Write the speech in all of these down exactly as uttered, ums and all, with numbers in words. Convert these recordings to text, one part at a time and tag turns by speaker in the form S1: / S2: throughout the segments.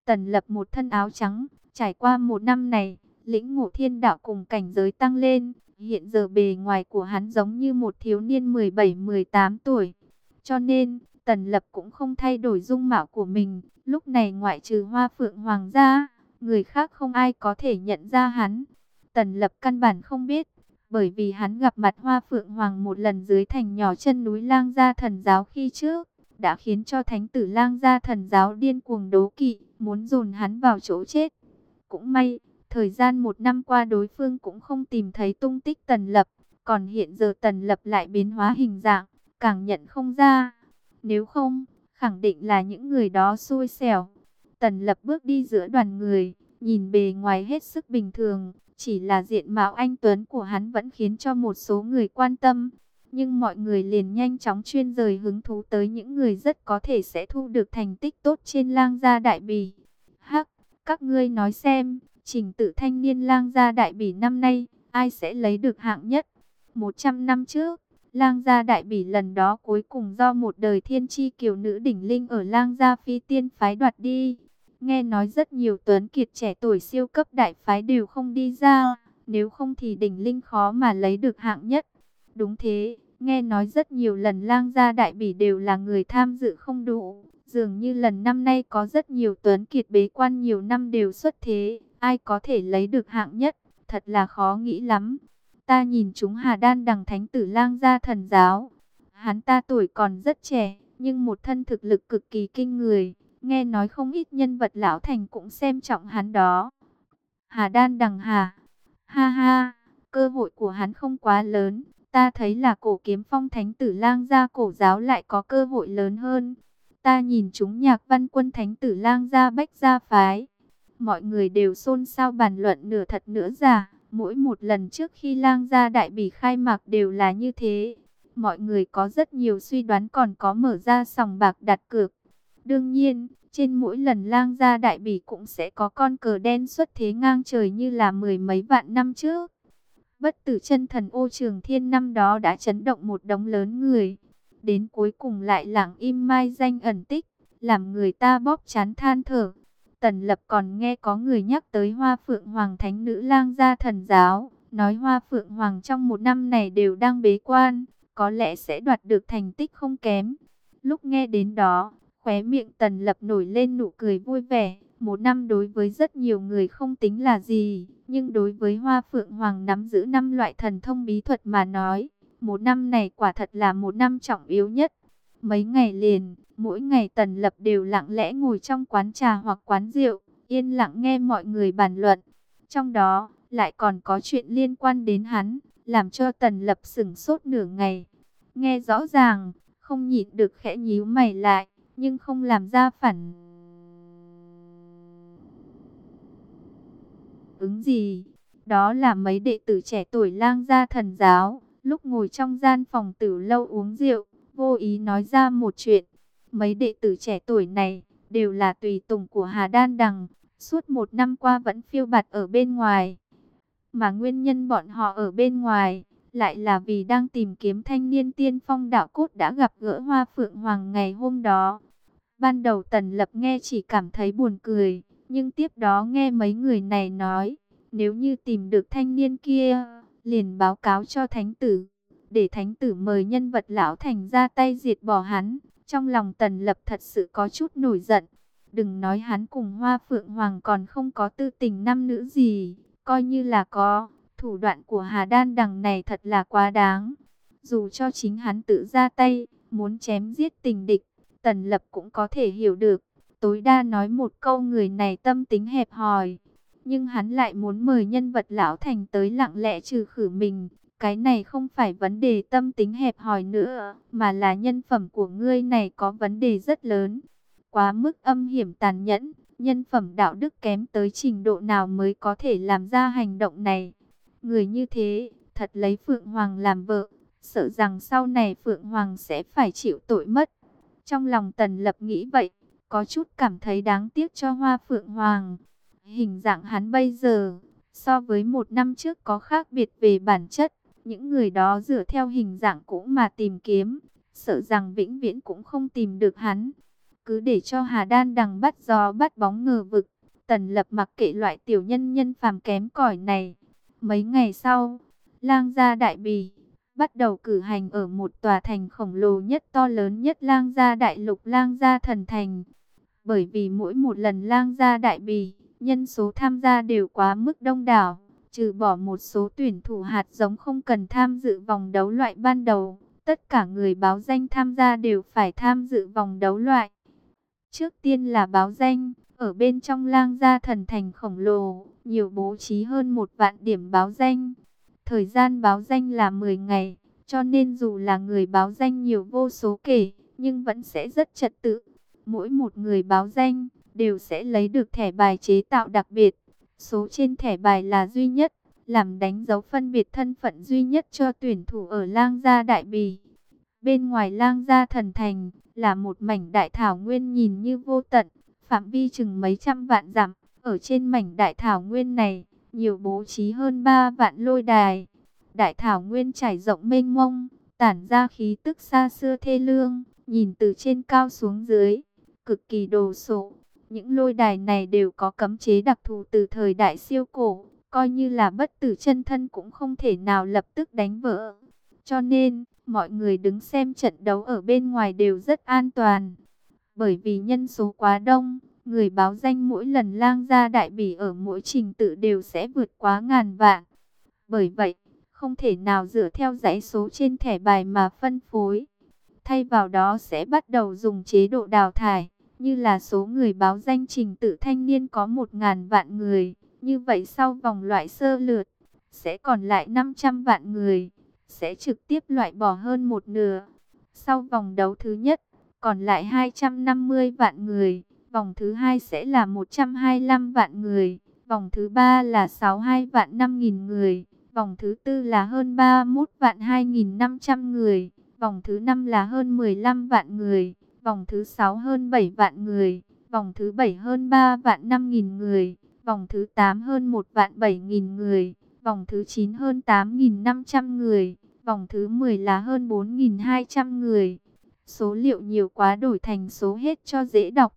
S1: Tần Lập một thân áo trắng, trải qua một năm này, lĩnh ngộ thiên đạo cùng cảnh giới tăng lên. Hiện giờ bề ngoài của hắn giống như một thiếu niên mười bảy mười tám tuổi. Cho nên, Tần Lập cũng không thay đổi dung mạo của mình. Lúc này ngoại trừ Hoa Phượng Hoàng ra, người khác không ai có thể nhận ra hắn. Tần Lập căn bản không biết, bởi vì hắn gặp mặt Hoa Phượng Hoàng một lần dưới thành nhỏ chân núi Lang Gia Thần Giáo khi trước, đã khiến cho thánh tử Lang Gia Thần Giáo điên cuồng đố kỵ, muốn dồn hắn vào chỗ chết. Cũng may, thời gian một năm qua đối phương cũng không tìm thấy tung tích Tần Lập, còn hiện giờ Tần Lập lại biến hóa hình dạng, càng nhận không ra. Nếu không, khẳng định là những người đó xui xẻo. Tần Lập bước đi giữa đoàn người, nhìn bề ngoài hết sức bình thường, chỉ là diện mạo anh tuấn của hắn vẫn khiến cho một số người quan tâm. Nhưng mọi người liền nhanh chóng chuyên rời hứng thú tới những người rất có thể sẽ thu được thành tích tốt trên Lang Gia Đại Bỉ. Hắc, các ngươi nói xem, trình tự thanh niên Lang Gia Đại Bỉ năm nay, ai sẽ lấy được hạng nhất? một trăm năm trước, Lang Gia Đại Bỉ lần đó cuối cùng do một đời thiên chi kiều nữ đỉnh linh ở Lang Gia Phi Tiên phái đoạt đi. Nghe nói rất nhiều tuấn kiệt trẻ tuổi siêu cấp đại phái đều không đi ra, nếu không thì đỉnh linh khó mà lấy được hạng nhất. Đúng thế, nghe nói rất nhiều lần Lang Gia Đại Bỉ đều là người tham dự không đủ. Dường như lần năm nay có rất nhiều tuấn kiệt bế quan nhiều năm đều xuất thế, ai có thể lấy được hạng nhất, thật là khó nghĩ lắm. Ta nhìn chúng Hà Đan Đằng thánh tử Lang Gia Thần Giáo, hắn ta tuổi còn rất trẻ, nhưng một thân thực lực cực kỳ kinh người, nghe nói không ít nhân vật lão thành cũng xem trọng hắn đó. Hà Đan Đằng hà, ha ha, cơ hội của hắn không quá lớn, ta thấy là Cổ Kiếm Phong thánh tử Lang Gia Cổ Giáo lại có cơ hội lớn hơn. Ta nhìn chúng Nhạc Văn Quân thánh tử Lang Gia Bách Gia phái. Mọi người đều xôn xao bàn luận nửa thật nửa giả. Mỗi một lần trước khi Lang Gia Đại Bỉ khai mạc đều là như thế. Mọi người có rất nhiều suy đoán, còn có mở ra sòng bạc đặt cược. Đương nhiên, trên mỗi lần Lang Gia Đại Bỉ cũng sẽ có con cờ đen xuất thế ngang trời như là mười mấy vạn năm trước. Bất tử chân thần Ô Trường Thiên năm đó đã chấn động một đống lớn người. Đến cuối cùng lại lặng im mai danh ẩn tích, làm người ta bóp chán than thở. Tần Lập còn nghe có người nhắc tới Hoa Phượng Hoàng thánh nữ Lang Gia Thần Giáo, nói Hoa Phượng Hoàng trong một năm này đều đang bế quan, có lẽ sẽ đoạt được thành tích không kém. Lúc nghe đến đó, khóe miệng Tần Lập nổi lên nụ cười vui vẻ. Một năm đối với rất nhiều người không tính là gì, nhưng đối với Hoa Phượng Hoàng nắm giữ năm loại thần thông bí thuật mà nói, một năm này quả thật là một năm trọng yếu nhất. Mấy ngày liền, mỗi ngày Tần Lập đều lặng lẽ ngồi trong quán trà hoặc quán rượu, yên lặng nghe mọi người bàn luận. Trong đó, lại còn có chuyện liên quan đến hắn, làm cho Tần Lập sửng sốt nửa ngày. Nghe rõ ràng, không nhịn được khẽ nhíu mày lại, nhưng không làm ra phản ứng gì. Đó là mấy đệ tử trẻ tuổi Lang Gia Thần Giáo, lúc ngồi trong gian phòng tử lâu uống rượu, vô ý nói ra một chuyện. Mấy đệ tử trẻ tuổi này đều là tùy tùng của Hà Đan Đằng, suốt một năm qua vẫn phiêu bạt ở bên ngoài. Mà nguyên nhân bọn họ ở bên ngoài lại là vì đang tìm kiếm thanh niên tiên phong đạo cốt đã gặp gỡ Hoa Phượng Hoàng ngày hôm đó. Ban đầu Tần Lập nghe chỉ cảm thấy buồn cười, nhưng tiếp đó nghe mấy người này nói, nếu như tìm được thanh niên kia, liền báo cáo cho thánh tử, để thánh tử mời nhân vật lão thành ra tay diệt bỏ hắn. Trong lòng Tần Lập thật sự có chút nổi giận. Đừng nói hắn cùng Hoa Phượng Hoàng còn không có tư tình nam nữ gì, coi như là có, thủ đoạn của Hà Đan Đằng này thật là quá đáng. Dù cho chính hắn tự ra tay, muốn chém giết tình địch, Tần Lập cũng có thể hiểu được. Tối đa nói một câu người này tâm tính hẹp hòi. Nhưng hắn lại muốn mời nhân vật lão thành tới lặng lẽ trừ khử mình. Cái này không phải vấn đề tâm tính hẹp hòi nữa, mà là nhân phẩm của ngươi này có vấn đề rất lớn. Quá mức âm hiểm tàn nhẫn, nhân phẩm đạo đức kém tới trình độ nào mới có thể làm ra hành động này. Người như thế, thật lấy Phượng Hoàng làm vợ, sợ rằng sau này Phượng Hoàng sẽ phải chịu tội mất. Trong lòng Tần Lập nghĩ vậy, có chút cảm thấy đáng tiếc cho Hoa Phượng Hoàng. Hình dạng hắn bây giờ, so với một năm trước có khác biệt về bản chất. Những người đó dựa theo hình dạng cũ mà tìm kiếm, sợ rằng vĩnh viễn cũng không tìm được hắn. Cứ để cho Hà Đan đằng bắt gió bắt bóng ngờ vực. Tần Lập mặc kệ loại tiểu nhân nhân phàm kém cỏi này. Mấy ngày sau, Lang Gia Đại Bỉ bắt đầu cử hành ở một tòa thành khổng lồ nhất, to lớn nhất Lang Gia Đại Lục, Lang Gia Thần Thành. Bởi vì mỗi một lần Lang Gia Đại Bỉ, nhân số tham gia đều quá mức đông đảo, trừ bỏ một số tuyển thủ hạt giống không cần tham dự vòng đấu loại ban đầu, tất cả người báo danh tham gia đều phải tham dự vòng đấu loại. Trước tiên là báo danh, ở bên trong Lang Gia Thần Thành khổng lồ, nhiều bố trí hơn một vạn điểm báo danh. Thời gian báo danh là mười ngày, cho nên dù là người báo danh nhiều vô số kể, nhưng vẫn sẽ rất trật tự. Mỗi một người báo danh đều sẽ lấy được thẻ bài chế tạo đặc biệt. Số trên thẻ bài là duy nhất, làm đánh dấu phân biệt thân phận duy nhất cho tuyển thủ ở Lang Gia Đại Bỉ. Bên ngoài Lang Gia Thần Thành là một mảnh đại thảo nguyên nhìn như vô tận, phạm vi chừng mấy trăm vạn dặm. Ở trên mảnh đại thảo nguyên này, nhiều bố trí hơn ba vạn lôi đài. Đại thảo nguyên trải rộng mênh mông, tản ra khí tức xa xưa thê lương, nhìn từ trên cao xuống dưới, cực kỳ đồ sộ. Những lôi đài này đều có cấm chế đặc thù từ thời đại siêu cổ, coi như là bất tử chân thân cũng không thể nào lập tức đánh vỡ. Cho nên, mọi người đứng xem trận đấu ở bên ngoài đều rất an toàn. Bởi vì nhân số quá đông, người báo danh mỗi lần Lang Gia Đại Bỉ ở mỗi trình tự đều sẽ vượt quá ngàn vạn. Bởi vậy, không thể nào dựa theo dãy số trên thẻ bài mà phân phối. Thay vào đó sẽ bắt đầu dùng chế độ đào thải, như là số người báo danh trình tự thanh niên có một ngàn vạn người. Như vậy sau vòng loại sơ lượt, sẽ còn lại năm trăm vạn người, sẽ trực tiếp loại bỏ hơn một nửa. Sau vòng đấu thứ nhất, còn lại hai trăm năm mươi vạn người. Vòng thứ hai sẽ là một trăm hai mươi lăm vạn người. Vòng thứ ba là sáu mươi hai vạn năm nghìn người. Vòng thứ tư là hơn ba mươi mốt vạn hai nghìn năm trăm người. Vòng thứ năm là hơn mười lăm vạn người. Vòng thứ sáu hơn bảy vạn người. Vòng thứ bảy hơn ba vạn năm nghìn người. Vòng thứ tám hơn một vạn bảy nghìn người. Vòng thứ chín hơn tám nghìn năm trăm người. Vòng thứ mười là hơn bốn nghìn hai trăm người. Số liệu nhiều quá đổi thành số hết cho dễ đọc.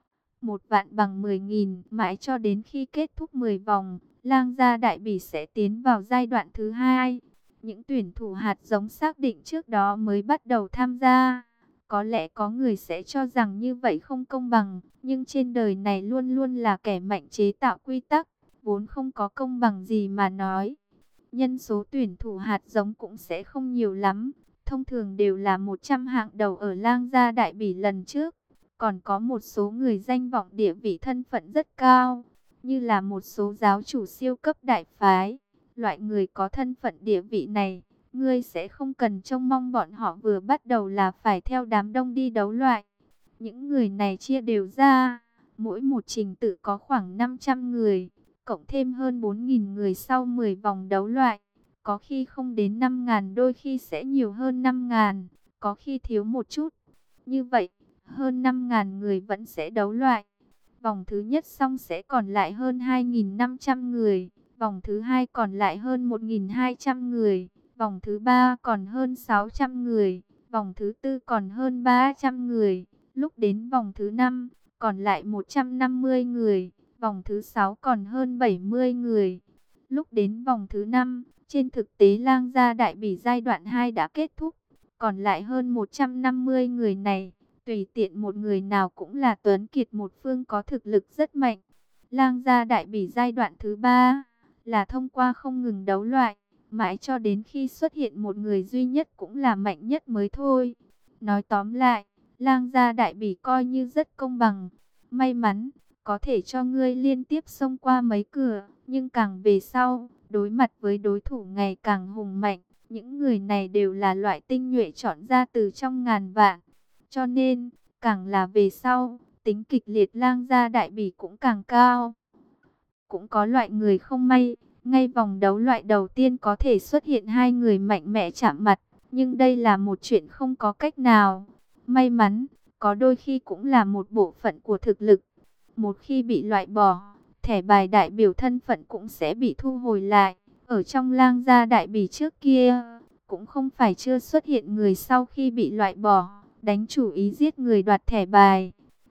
S1: Một vạn bằng mười nghìn, mãi cho đến khi kết thúc mười vòng, Lang Gia Đại Bỉ sẽ tiến vào giai đoạn thứ hai. Những tuyển thủ hạt giống xác định trước đó mới bắt đầu tham gia. Có lẽ có người sẽ cho rằng như vậy không công bằng, nhưng trên đời này luôn luôn là kẻ mạnh chế tạo quy tắc, vốn không có công bằng gì mà nói. Nhân số tuyển thủ hạt giống cũng sẽ không nhiều lắm, thông thường đều là một trăm hạng đầu ở Lang Gia Đại Bỉ lần trước. Còn có một số người danh vọng địa vị thân phận rất cao, như là một số giáo chủ siêu cấp đại phái. Loại người có thân phận địa vị này, ngươi sẽ không cần trông mong bọn họ vừa bắt đầu là phải theo đám đông đi đấu loại. Những người này chia đều ra, mỗi một trình tự có khoảng năm trăm người, cộng thêm hơn bốn nghìn người sau mười vòng đấu loại. Có khi không đến năm nghìn, đôi khi sẽ nhiều hơn năm nghìn, có khi thiếu một chút. Như vậy, hơn năm nghìn người vẫn sẽ đấu loại. Vòng thứ nhất xong sẽ còn lại hơn hai nghìn năm trăm người. Vòng thứ hai còn lại hơn một nghìn hai trăm người. Vòng thứ ba còn hơn sáu trăm người. Vòng thứ tư còn hơn ba trăm người. Lúc đến vòng thứ năm còn lại một trăm năm mươi người. Vòng thứ sáu còn hơn bảy mươi người. Lúc đến vòng thứ năm, trên thực tế Lang Gia Đại Bỉ giai đoạn hai đã kết thúc. Còn lại hơn một trăm năm mươi người này, tùy tiện một người nào cũng là tuấn kiệt một phương có thực lực rất mạnh. Lang Gia Đại Bỉ giai đoạn thứ ba là thông qua không ngừng đấu loại, mãi cho đến khi xuất hiện một người duy nhất cũng là mạnh nhất mới thôi. Nói tóm lại, Lang Gia Đại Bỉ coi như rất công bằng. May mắn, có thể cho ngươi liên tiếp xông qua mấy cửa, nhưng càng về sau, đối mặt với đối thủ ngày càng hùng mạnh, những người này đều là loại tinh nhuệ chọn ra từ trong ngàn vạn. Cho nên, càng là về sau, tính kịch liệt Lang Gia Đại Bỉ cũng càng cao. Cũng có loại người không may, ngay vòng đấu loại đầu tiên có thể xuất hiện hai người mạnh mẽ chạm mặt, nhưng đây là một chuyện không có cách nào. May mắn, có đôi khi cũng là một bộ phận của thực lực. Một khi bị loại bỏ, thẻ bài đại biểu thân phận cũng sẽ bị thu hồi lại. Ở trong Lang Gia Đại Bỉ trước kia, cũng không phải chưa xuất hiện người sau khi bị loại bỏ đánh chủ ý giết người đoạt thẻ bài.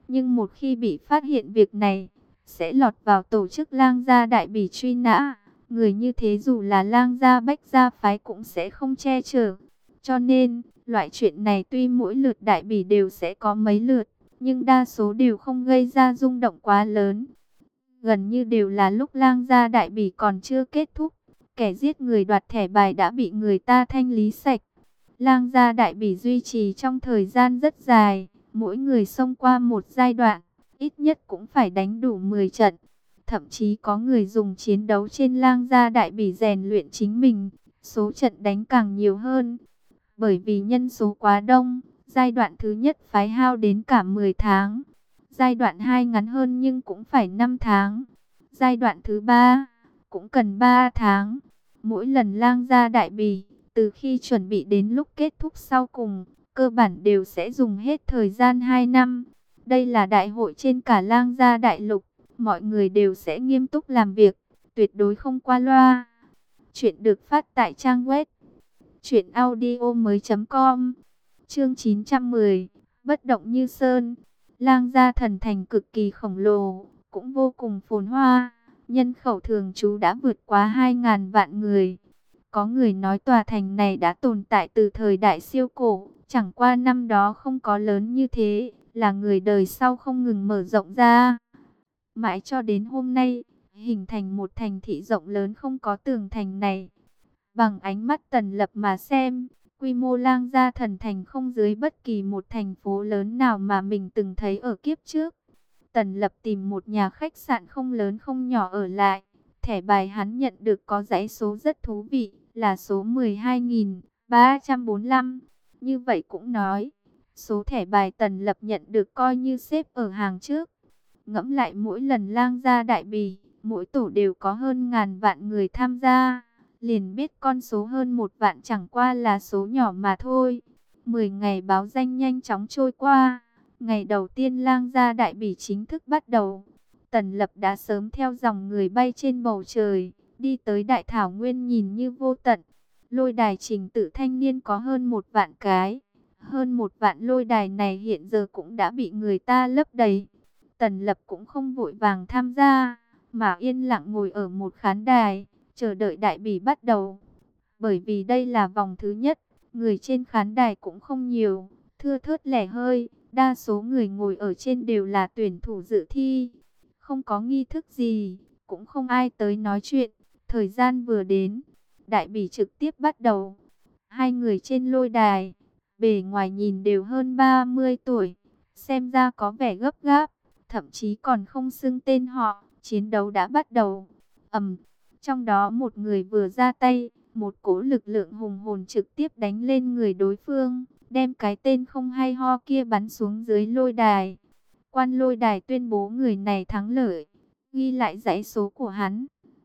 S1: Nhưng một khi bị phát hiện việc này, sẽ lọt vào tổ chức lang gia đại bỉ truy nã. Người như thế dù là lang gia bách gia phái cũng sẽ không che chở. Cho nên, loại chuyện này tuy mỗi lượt đại bỉ đều sẽ có mấy lượt, nhưng đa số đều không gây ra rung động quá lớn. Gần như đều là lúc lang gia đại bỉ còn chưa kết thúc, kẻ giết người đoạt thẻ bài đã bị người ta thanh lý sạch. Lang gia đại bỉ duy trì trong thời gian rất dài, mỗi người xông qua một giai đoạn, ít nhất cũng phải đánh đủ mười trận. Thậm chí có người dùng chiến đấu trên lang gia đại bỉ rèn luyện chính mình, số trận đánh càng nhiều hơn. Bởi vì nhân số quá đông, giai đoạn thứ nhất phái hao đến cả mười tháng. Giai đoạn hai ngắn hơn nhưng cũng phải năm tháng. Giai đoạn thứ ba cũng cần ba tháng. Mỗi lần lang gia đại bỉ, từ khi chuẩn bị đến lúc kết thúc sau cùng, cơ bản đều sẽ dùng hết thời gian hai năm. Đây là đại hội trên cả lang gia đại lục, mọi người đều sẽ nghiêm túc làm việc, tuyệt đối không qua loa. Chuyện được phát tại trang web truyện audio mới chấm com. Chương chín trăm mười, bất động như sơn. Lang gia thần thành cực kỳ khổng lồ, cũng vô cùng phồn hoa, nhân khẩu thường trú đã vượt quá hai ngàn vạn người. Có người nói tòa thành này đã tồn tại từ thời đại siêu cổ, chẳng qua năm đó không có lớn như thế, là người đời sau không ngừng mở rộng ra. Mãi cho đến hôm nay, hình thành một thành thị rộng lớn không có tường thành này. Bằng ánh mắt Tần Lập mà xem, quy mô lang gia thần thành không dưới bất kỳ một thành phố lớn nào mà mình từng thấy ở kiếp trước. Tần Lập tìm một nhà khách sạn không lớn không nhỏ ở lại. Thẻ bài hắn nhận được có dãy số rất thú vị, là số mười hai nghìn ba trăm bốn mươi lăm. Như vậy cũng nói, số thẻ bài Tần Lập nhận được coi như xếp ở hàng trước. Ngẫm lại mỗi lần lang gia đại bỉ, mỗi tổ đều có hơn ngàn vạn người tham gia. Liền biết con số hơn một vạn chẳng qua là số nhỏ mà thôi. Mười ngày báo danh nhanh chóng trôi qua. Ngày đầu tiên lang gia đại bỉ chính thức bắt đầu. Tần Lập đã sớm theo dòng người bay trên bầu trời, đi tới đại thảo nguyên nhìn như vô tận. Lôi đài trình tự thanh niên có hơn một vạn cái. Hơn một vạn lôi đài này hiện giờ cũng đã bị người ta lấp đầy. Tần Lập cũng không vội vàng tham gia, mà yên lặng ngồi ở một khán đài, chờ đợi đại bỉ bắt đầu. Bởi vì đây là vòng thứ nhất, người trên khán đài cũng không nhiều, thưa thớt lẻ hơi, đa số người ngồi ở trên đều là tuyển thủ dự thi. Không có nghi thức gì, cũng không ai tới nói chuyện. Thời gian vừa đến, đại bỉ trực tiếp bắt đầu. Hai người trên lôi đài, bề ngoài nhìn đều hơn ba mươi tuổi, xem ra có vẻ gấp gáp, thậm chí còn không xưng tên họ. Chiến đấu đã bắt đầu. Ầm, trong đó một người vừa ra tay, một cỗ lực lượng hùng hồn trực tiếp đánh lên người đối phương, đem cái tên không hay ho kia bắn xuống dưới lôi đài. Quan lôi đài tuyên bố người này thắng lợi, ghi lại dãy số của hắn.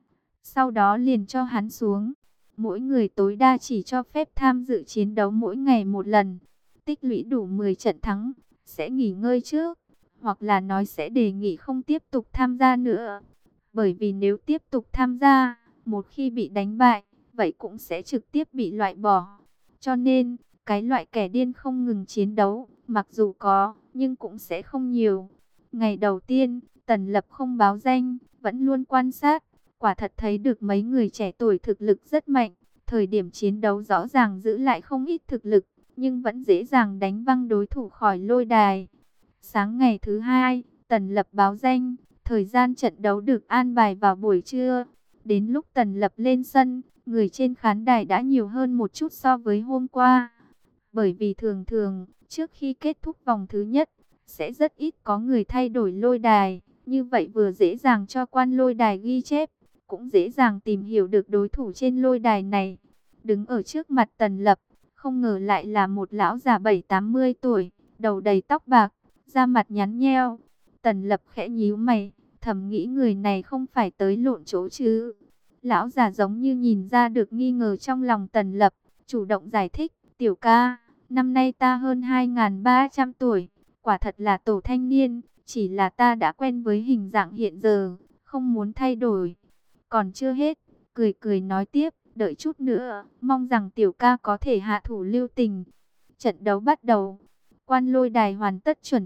S1: Sau đó liền cho hắn xuống. Mỗi người tối đa chỉ cho phép tham dự chiến đấu mỗi ngày một lần. Tích lũy đủ mười trận thắng, sẽ nghỉ ngơi trước. Hoặc là nói sẽ đề nghị không tiếp tục tham gia nữa. Bởi vì nếu tiếp tục tham gia, một khi bị đánh bại, vậy cũng sẽ trực tiếp bị loại bỏ. Cho nên, cái loại kẻ điên không ngừng chiến đấu, mặc dù có, nhưng cũng sẽ không nhiều. Ngày đầu tiên, Tần Lập không báo danh, vẫn luôn quan sát. Quả thật thấy được mấy người trẻ tuổi thực lực rất mạnh. Thời điểm chiến đấu rõ ràng giữ lại không ít thực lực, nhưng vẫn dễ dàng đánh văng đối thủ khỏi lôi đài. Sáng ngày thứ hai, Tần Lập báo danh. Thời gian trận đấu được an bài vào buổi trưa. Đến lúc Tần Lập lên sân, người trên khán đài đã nhiều hơn một chút so với hôm qua. Bởi vì thường thường, trước khi kết thúc vòng thứ nhất, sẽ rất ít có người thay đổi lôi đài. Như vậy vừa dễ dàng cho quan lôi đài ghi chép, cũng dễ dàng tìm hiểu được đối thủ trên lôi đài này. Đứng ở trước mặt Tần Lập, không ngờ lại là một lão già bảy tám mươi tuổi, đầu đầy tóc bạc, da mặt nhắn nheo. Tần Lập khẽ nhíu mày, thầm nghĩ người này không phải tới lộn chỗ chứ. Lão già giống như nhìn ra được nghi ngờ trong lòng Tần Lập, chủ động giải thích, tiểu ca, năm nay ta hơn hai nghìn ba trăm tuổi, quả thật là tổ thanh niên, chỉ là ta đã quen với hình dạng hiện giờ, không muốn thay đổi. Còn chưa hết, cười cười nói tiếp, đợi chút nữa, mong rằng tiểu ca có thể hạ thủ lưu tình. Trận đấu bắt đầu, quan lôi đài hoàn tất chuẩn bị,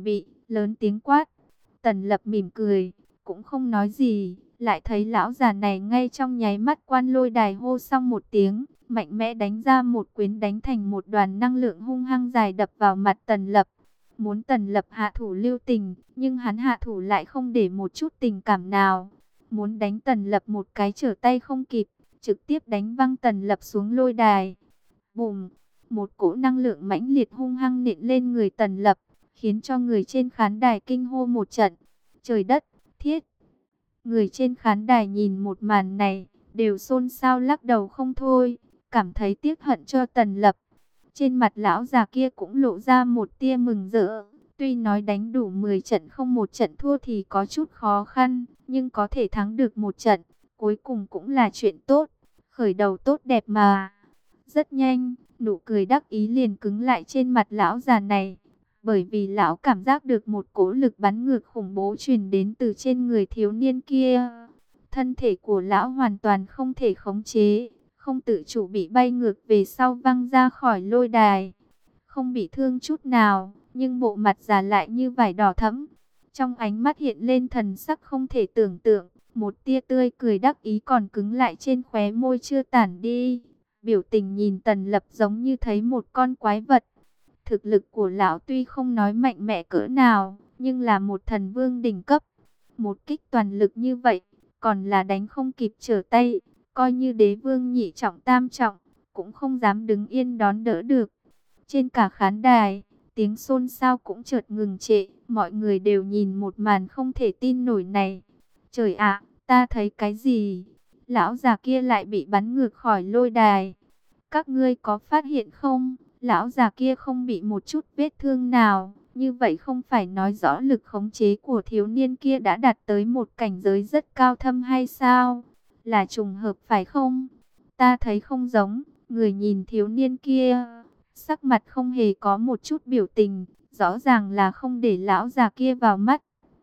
S1: lớn tiếng quát. Tần Lập mỉm cười, cũng không nói gì, lại thấy lão già này ngay trong nháy mắt Quan Lôi Đài hô xong một tiếng, mạnh mẽ đánh ra một quyền, đánh thành một đoàn năng lượng hung hăng dài đập vào mặt Tần Lập. Muốn Tần Lập hạ thủ lưu tình, nhưng hắn hạ thủ lại không để một chút tình cảm nào. Muốn đánh Tần Lập một cái trở tay không kịp, trực tiếp đánh văng Tần Lập xuống lôi đài. Bùm, một cỗ năng lượng mãnh liệt hung hăng nện lên người Tần Lập, khiến cho người trên khán đài kinh hô một trận. Trời đất, thiết! Người trên khán đài nhìn một màn này, đều xôn xao lắc đầu không thôi, cảm thấy tiếc hận cho Tần Lập. Trên mặt lão già kia cũng lộ ra một tia mừng rỡ. Tuy nói đánh đủ mười trận không một trận thua thì có chút khó khăn, nhưng có thể thắng được một trận, cuối cùng cũng là chuyện tốt. Khởi đầu tốt đẹp mà. Rất nhanh, nụ cười đắc ý liền cứng lại trên mặt lão già này. Bởi vì lão cảm giác được một cỗ lực bắn ngược khủng bố truyền đến từ trên người thiếu niên kia. Thân thể của lão hoàn toàn không thể khống chế, không tự chủ bị bay ngược về sau văng ra khỏi lôi đài. Không bị thương chút nào, nhưng bộ mặt già lại như vải đỏ thẫm. Trong ánh mắt hiện lên thần sắc không thể tưởng tượng, một tia tươi cười đắc ý còn cứng lại trên khóe môi chưa tản đi. Biểu tình nhìn Tần Lập giống như thấy một con quái vật. Thực lực của lão tuy không nói mạnh mẽ cỡ nào, nhưng là một thần vương đỉnh cấp. Một kích toàn lực như vậy, còn là đánh không kịp trở tay, coi như đế vương nhị trọng tam trọng, cũng không dám đứng yên đón đỡ được. Trên cả khán đài, tiếng xôn xao cũng chợt ngừng trệ, mọi người đều nhìn một màn không thể tin nổi này. Trời ạ, ta thấy cái gì? Lão già kia lại bị bắn ngược khỏi lôi đài. Các ngươi có phát hiện không? Lão già kia không bị một chút vết thương nào. Như vậy không phải nói rõ lực khống chế của thiếu niên kia đã đạt tới một cảnh giới rất cao thâm hay sao? Là trùng hợp phải không? Ta thấy không giống. Người nhìn thiếu niên kia, sắc mặt không hề có một chút biểu tình, rõ ràng là không để lão già kia vào mắt.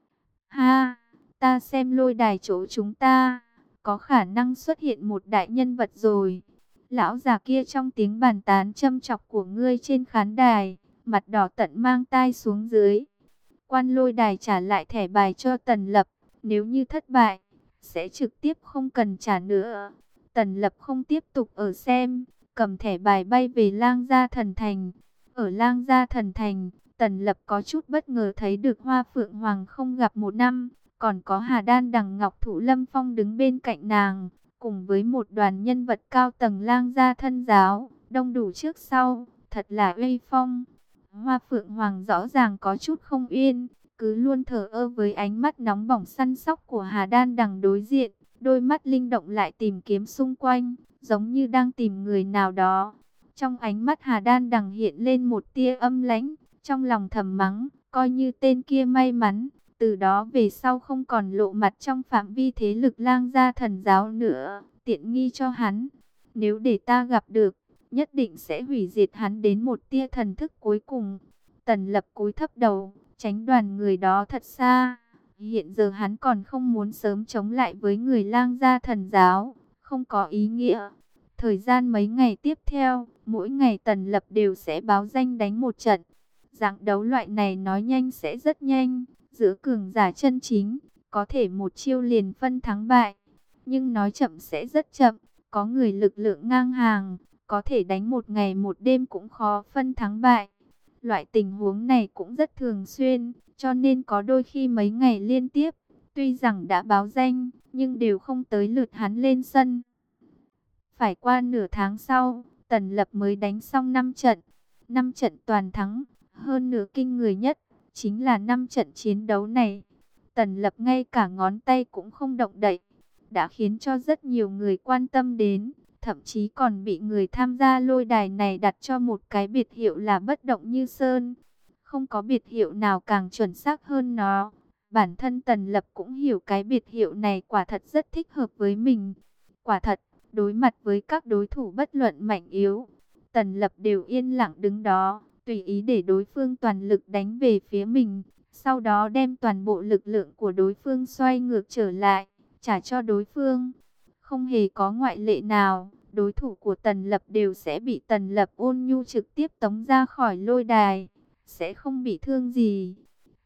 S1: Ha, ta xem lôi đài chỗ chúng ta, có khả năng xuất hiện một đại nhân vật rồi. Lão già kia trong tiếng bàn tán châm chọc của ngươi trên khán đài, mặt đỏ tận mang tai xuống dưới. Quan lôi đài trả lại thẻ bài cho Tần Lập, nếu như thất bại, sẽ trực tiếp không cần trả nữa. Tần Lập không tiếp tục ở xem, cầm thẻ bài bay về Lang Gia Thần Thành. Ở Lang Gia Thần Thành, Tần Lập có chút bất ngờ thấy được Hoa Phượng Hoàng không gặp một năm, còn có Hà Đan Đằng Ngọc Thụ Lâm Phong đứng bên cạnh nàng, cùng với một đoàn nhân vật cao tầng Lang Gia thân giáo, đông đủ trước sau, thật là uy phong. Hoa Phượng Hoàng rõ ràng có chút không yên, cứ luôn thờ ơ với ánh mắt nóng bỏng săn sóc của Hà Đan Đằng đối diện, đôi mắt linh động lại tìm kiếm xung quanh, giống như đang tìm người nào đó. Trong ánh mắt Hà Đan Đằng hiện lên một tia âm lãnh, trong lòng thầm mắng, coi như tên kia may mắn, từ đó về sau không còn lộ mặt trong phạm vi thế lực Lang Gia thần giáo nữa, tiện nghi cho hắn. Nếu để ta gặp được, nhất định sẽ hủy diệt hắn đến một tia thần thức cuối cùng. Tần Lập cúi thấp đầu, tránh đoàn người đó thật xa. Hiện giờ hắn còn không muốn sớm chống lại với người Lang Gia thần giáo, không có ý nghĩa. Thời gian mấy ngày tiếp theo, mỗi ngày Tần Lập đều sẽ báo danh đánh một trận. Dạng đấu loại này nói nhanh sẽ rất nhanh, giữa cường giả chân chính, có thể một chiêu liền phân thắng bại. Nhưng nói chậm sẽ rất chậm, có người lực lượng ngang hàng, có thể đánh một ngày một đêm cũng khó phân thắng bại. Loại tình huống này cũng rất thường xuyên, cho nên có đôi khi mấy ngày liên tiếp, tuy rằng đã báo danh, nhưng đều không tới lượt hắn lên sân. Phải qua nửa tháng sau, Tần Lập mới đánh xong năm trận, năm trận toàn thắng, hơn nửa kinh người nhất, chính là năm trận chiến đấu này. Tần Lập ngay cả ngón tay cũng không động đậy, đã khiến cho rất nhiều người quan tâm đến, thậm chí còn bị người tham gia lôi đài này đặt cho một cái biệt hiệu là bất động như sơn. Không có biệt hiệu nào càng chuẩn xác hơn nó. Bản thân Tần Lập cũng hiểu cái biệt hiệu này quả thật rất thích hợp với mình. Quả thật, đối mặt với các đối thủ bất luận mạnh yếu, Tần Lập đều yên lặng đứng đó, tùy ý để đối phương toàn lực đánh về phía mình, sau đó đem toàn bộ lực lượng của đối phương xoay ngược trở lại, trả cho đối phương. Không hề có ngoại lệ nào, đối thủ của Tần Lập đều sẽ bị Tần Lập ôn nhu trực tiếp tống ra khỏi lôi đài, sẽ không bị thương gì.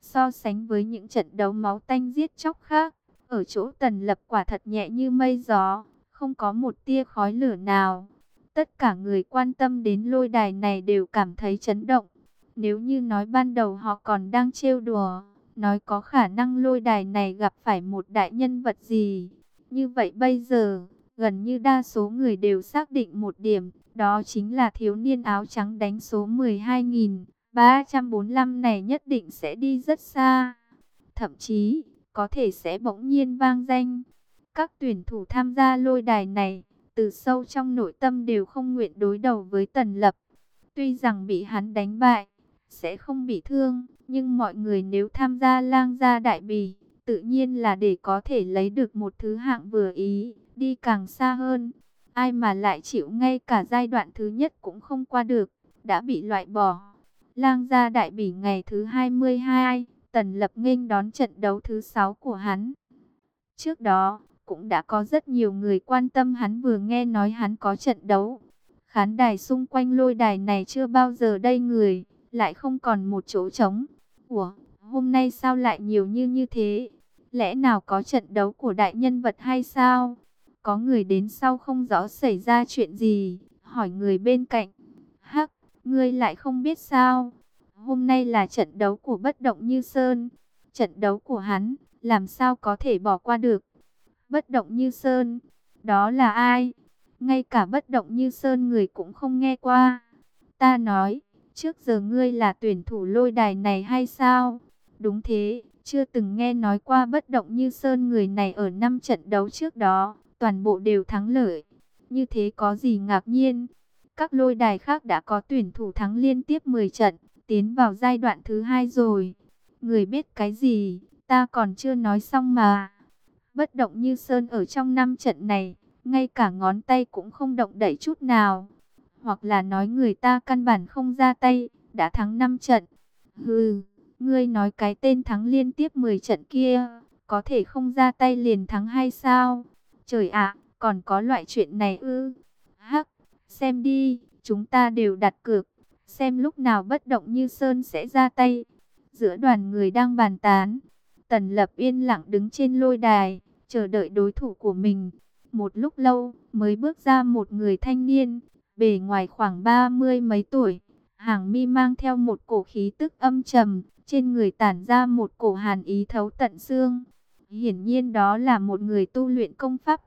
S1: So sánh với những trận đấu máu tanh giết chóc khác, ở chỗ Tần Lập quả thật nhẹ như mây gió, không có một tia khói lửa nào. Tất cả người quan tâm đến lôi đài này đều cảm thấy chấn động. Nếu như nói ban đầu họ còn đang trêu đùa, nói có khả năng lôi đài này gặp phải một đại nhân vật gì, như vậy bây giờ, gần như đa số người đều xác định một điểm, đó chính là thiếu niên áo trắng đánh số mười hai nghìn ba trăm bốn mươi lăm này nhất định sẽ đi rất xa. Thậm chí, có thể sẽ bỗng nhiên vang danh. Các tuyển thủ tham gia lôi đài này, từ sâu trong nội tâm đều không nguyện đối đầu với Tần Lập. Tuy rằng bị hắn đánh bại, sẽ không bị thương, nhưng mọi người nếu tham gia lang gia đại bỉ, tự nhiên là để có thể lấy được một thứ hạng vừa ý, đi càng xa hơn. Ai mà lại chịu ngay cả giai đoạn thứ nhất cũng không qua được, đã bị loại bỏ. Lang gia đại bỉ ngày thứ hai mươi hai, Tần Lập nghênh đón trận đấu thứ sáu của hắn. Trước đó, cũng đã có rất nhiều người quan tâm hắn, vừa nghe nói hắn có trận đấu. Khán đài xung quanh lôi đài này chưa bao giờ đầy người, lại không còn một chỗ trống. Ủa, hôm nay sao lại nhiều như như thế? Lẽ nào có trận đấu của đại nhân vật hay sao? Có người đến sau không rõ xảy ra chuyện gì, hỏi người bên cạnh. Hắc, ngươi lại không biết sao? Hôm nay là trận đấu của Bất Động Như Sơn. Trận đấu của hắn, làm sao có thể bỏ qua được? Bất Động Như Sơn, đó là ai? Ngay cả Bất Động Như Sơn người cũng không nghe qua. Ta nói, trước giờ ngươi là tuyển thủ lôi đài này hay sao? Đúng thế, chưa từng nghe nói qua Bất Động Như Sơn người này. Ở năm trận đấu trước đó, toàn bộ đều thắng lợi. Như thế có gì ngạc nhiên? Các lôi đài khác đã có tuyển thủ thắng liên tiếp mười trận, tiến vào giai đoạn thứ hai rồi. Người biết cái gì, ta còn chưa nói xong mà. Bất Động Như Sơn ở trong năm trận này, ngay cả ngón tay cũng không động đậy chút nào. Hoặc là nói người ta căn bản không ra tay, đã thắng năm trận. Hừ, ngươi nói cái tên thắng liên tiếp mười trận kia, có thể không ra tay liền thắng hay sao? Trời ạ, còn có loại chuyện này ư? Hắc, xem đi, chúng ta đều đặt cược, xem lúc nào Bất Động Như Sơn sẽ ra tay. Giữa đoàn người đang bàn tán, Tần Lập yên lặng đứng trên lôi đài, chờ đợi đối thủ của mình. Một lúc lâu, mới bước ra một người thanh niên, bề ngoài khoảng ba mươi mấy tuổi, hàng mi mang theo một cổ khí tức âm trầm, trên người tản ra một cổ hàn ý thấu tận xương. Hiển nhiên đó là một người tu luyện công pháp.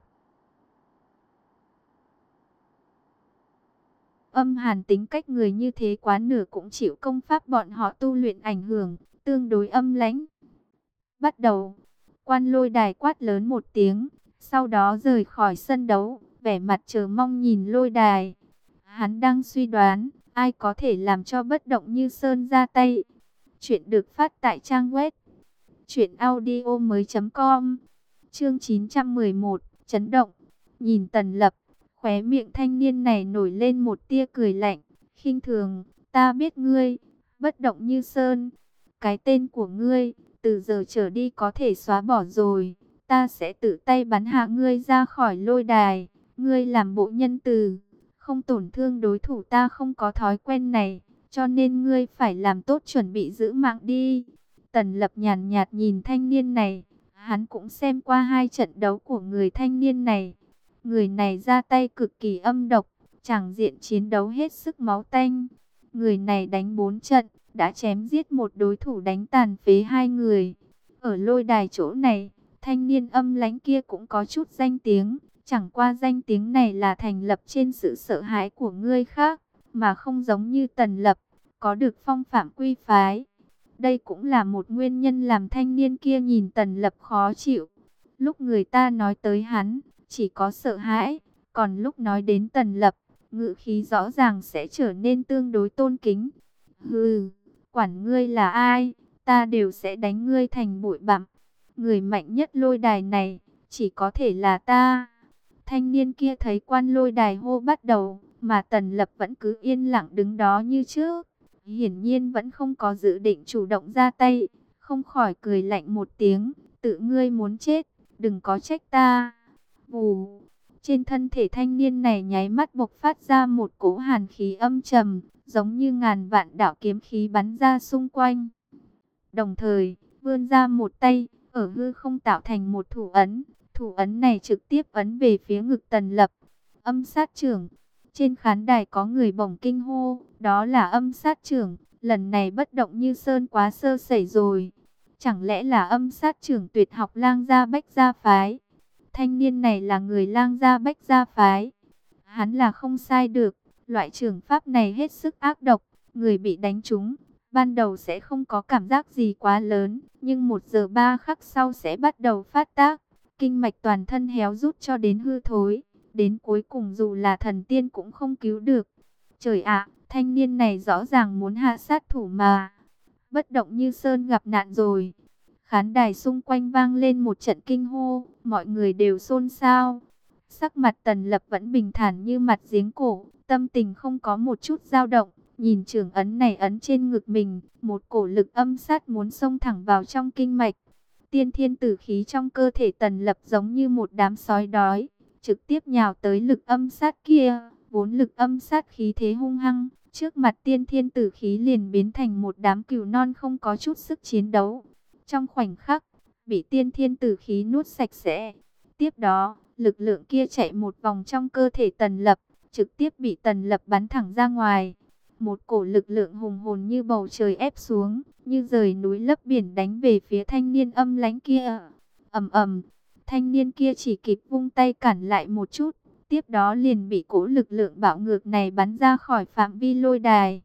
S1: Âm hàn tính cách người như thế quá nửa cũng chịu công pháp bọn họ tu luyện ảnh hưởng, tương đối âm lãnh. Bắt đầu, quan lôi đài quát lớn một tiếng, sau đó rời khỏi sân đấu, vẻ mặt chờ mong nhìn lôi đài. Hắn đang suy đoán, ai có thể làm cho Bất Động Như Sơn ra tay. Chuyện được phát tại trang web truyện audio mới chấm com. Chương chín trăm mười một, chấn động. Nhìn Tần Lập, khóe miệng thanh niên này nổi lên một tia cười lạnh, khinh thường. Ta biết ngươi, Bất Động Như Sơn. Cái tên của ngươi, từ giờ trở đi có thể xóa bỏ rồi. Ta sẽ tự tay bắn hạ ngươi ra khỏi lôi đài. Ngươi làm bộ nhân từ, không tổn thương đối thủ, ta không có thói quen này, cho nên ngươi phải làm tốt chuẩn bị giữ mạng đi. Tần Lập nhàn nhạt nhìn thanh niên này, hắn cũng xem qua hai trận đấu của người thanh niên này. Người này ra tay cực kỳ âm độc, tràng diện chiến đấu hết sức máu tanh. Người này đánh bốn trận, đã chém giết một đối thủ, đánh tàn phế hai người. Ở lôi đài chỗ này, thanh niên âm lãnh kia cũng có chút danh tiếng. Chẳng qua danh tiếng này là thành lập trên sự sợ hãi của người khác, mà không giống như Tần Lập, có được phong phạm quy phái. Đây cũng là một nguyên nhân làm thanh niên kia nhìn Tần Lập khó chịu. Lúc người ta nói tới hắn, chỉ có sợ hãi, còn lúc nói đến Tần Lập, ngữ khí rõ ràng sẽ trở nên tương đối tôn kính. Hừ, quản ngươi là ai, ta đều sẽ đánh ngươi thành bụi bặm. Người mạnh nhất lôi đài này, chỉ có thể là ta. Thanh niên kia thấy quan lôi đài hô bắt đầu, mà Tần Lập vẫn cứ yên lặng đứng đó như trước. Hiển nhiên vẫn không có dự định chủ động ra tay, không khỏi cười lạnh một tiếng, tự ngươi muốn chết, đừng có trách ta. Vù, trên thân thể thanh niên này nháy mắt bộc phát ra một cỗ hàn khí âm trầm, giống như ngàn vạn đạo kiếm khí bắn ra xung quanh. đồng thời vươn ra một tay, ở hư không tạo thành một thủ ấn. Thủ ấn này trực tiếp ấn về phía ngực Tần Lập. Âm sát trưởng. Trên khán đài có người bỗng kinh hô, đó là âm sát trưởng. Lần này bất động như sơn quá sơ sẩy rồi. Chẳng lẽ là âm sát trưởng tuyệt học Lang Gia Bách Gia phái? Thanh niên này là người Lang Gia Bách Gia phái. Hắn là không sai được. Loại trưởng pháp này hết sức ác độc. Người bị đánh trúng, ban đầu sẽ không có cảm giác gì quá lớn, nhưng một giờ ba khắc sau sẽ bắt đầu phát tác. Kinh mạch toàn thân héo rút cho đến hư thối. Đến cuối cùng dù là thần tiên cũng không cứu được. Trời ạ, thanh niên này rõ ràng muốn hạ sát thủ mà. Bất động như sơn gặp nạn rồi. Khán đài xung quanh vang lên một trận kinh hô, mọi người đều xôn xao. Sắc mặt Tần Lập vẫn bình thản như mặt giếng cổ, tâm tình không có một chút dao động. Nhìn trưởng ấn này ấn trên ngực mình, một cổ lực âm sát muốn xông thẳng vào trong kinh mạch. Tiên thiên tử khí trong cơ thể Tần Lập giống như một đám sói đói, trực tiếp nhào tới lực âm sát kia. Vốn lực âm sát khí thế hung hăng, trước mặt tiên thiên tử khí liền biến thành một đám cừu non không có chút sức chiến đấu. Trong khoảnh khắc, bị tiên thiên tử khí nuốt sạch sẽ. Tiếp đó, lực lượng kia chạy một vòng trong cơ thể Tần Lập, trực tiếp bị Tần Lập bắn thẳng ra ngoài. Một cổ lực lượng hùng hồn như bầu trời ép xuống, như rời núi lấp biển đánh về phía thanh niên âm lãnh kia. Ầm ầm, thanh niên kia chỉ kịp vung tay cản lại một chút, tiếp đó liền bị cổ lực lượng bạo ngược này bắn ra khỏi phạm vi lôi đài.